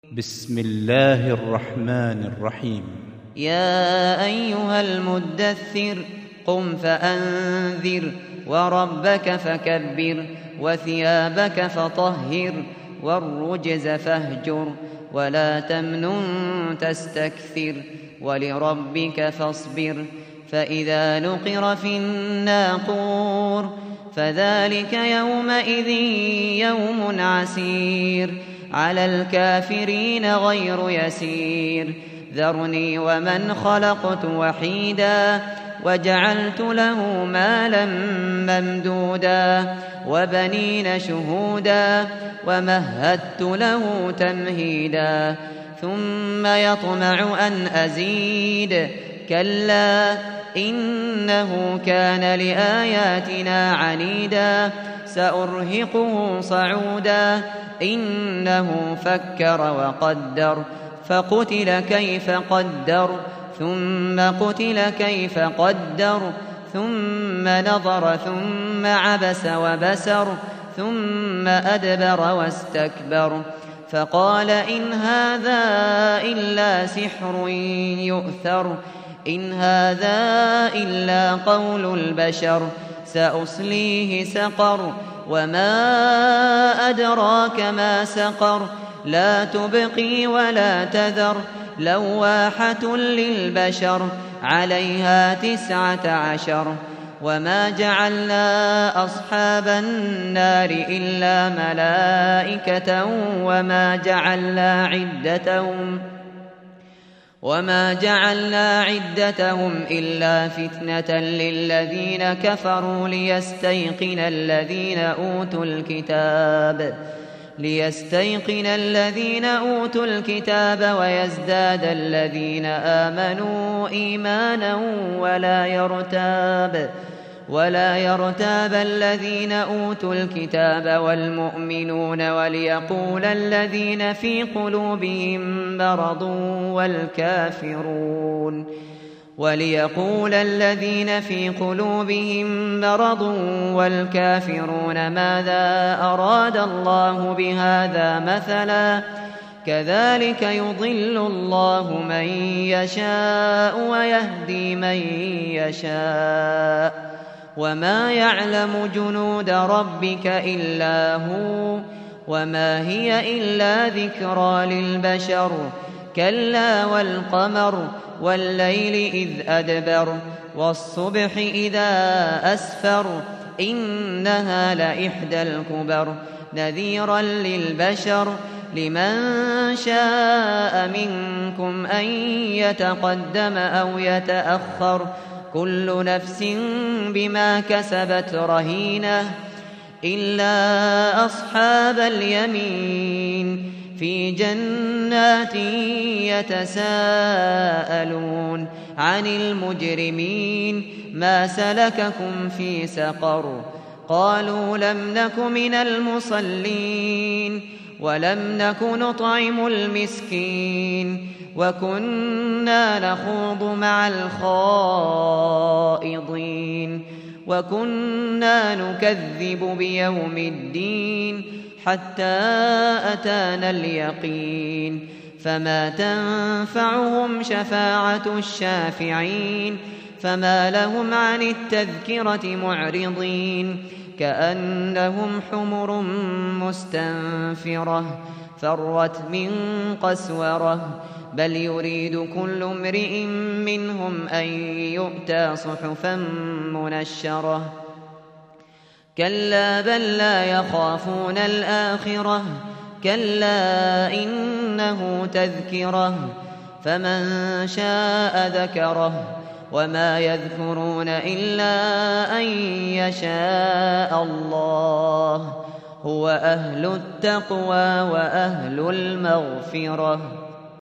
بسم الله الرحمن الرحيم. يا أيها المدثر قم فأنذر وربك فكبر وثيابك فطهر والرجز فاهجر ولا تمنن تستكثر ولربك فاصبر فإذا نقر في الناقور فذلك يومئذ يوم عسير على الكافرين غير يسير ذرني ومن خلقت وحيدا وجعلت له مالا ممدودا وبنين شهودا ومهدت له تمهيدا ثم يطمع أن أزيد كلا إنه كان لآياتنا عنيدا سأرهقه صعودا إنه فكر وقدر فقتل كيف قدر ثم قتل كيف قدر ثم نظر ثم عبس وبسر ثم أدبر واستكبر فقال إن هذا إلا سحر يؤثر إن هذا إلا قول البشر سأصليه سقر وما أدراك ما سقر لا تبقي ولا تذر لواحة للبشر عليها 19 وما جعلنا أصحاب النار إلا ملائكة وما جعلنا عدتهم إلا فتنة للذين كفروا ليستيقن الذين أوتوا الكتاب ويزداد الذين آمنوا إيمانا ولا يرتاب الذين أوتوا الكتاب والمؤمنون وليقول الذين في قلوبهم مرض والكافرون ماذا أراد الله بهذا مثلا كذلك يضل الله من يشاء ويهدي من يشاء وما يعلم جنود ربك إلا هو وما هي إلا ذكرى للبشر كلا والقمر والليل إذ أدبر والصبح إذا أسفر إنها لإحدى الكبر نذيرا للبشر لمن شاء منكم أن يتقدم أو يتأخر كل نفس بما كسبت رهينة إلا أصحاب اليمين في جنات يتساءلون عن المجرمين ما سلككم في سقر قالوا لم نك من المصلين ولم نك نطعم المسكين وكنا نخوض مع الخائضين وكنا نكذب بيوم الدين حتى أتانا اليقين فما تنفعهم شفاعة الشافعين فما لهم عن التذكرة معرضين كأنهم حمر مستنفرة فرت من قسورة بل يريد كل امرئ منهم أن يؤتى صحفا منشرة كلا بل لا يخافون الآخرة كلا إنه تذكرة فمن شاء ذكره وما يذكرون إلا أن يشاء الله هو أهل التقوى وأهل المغفرة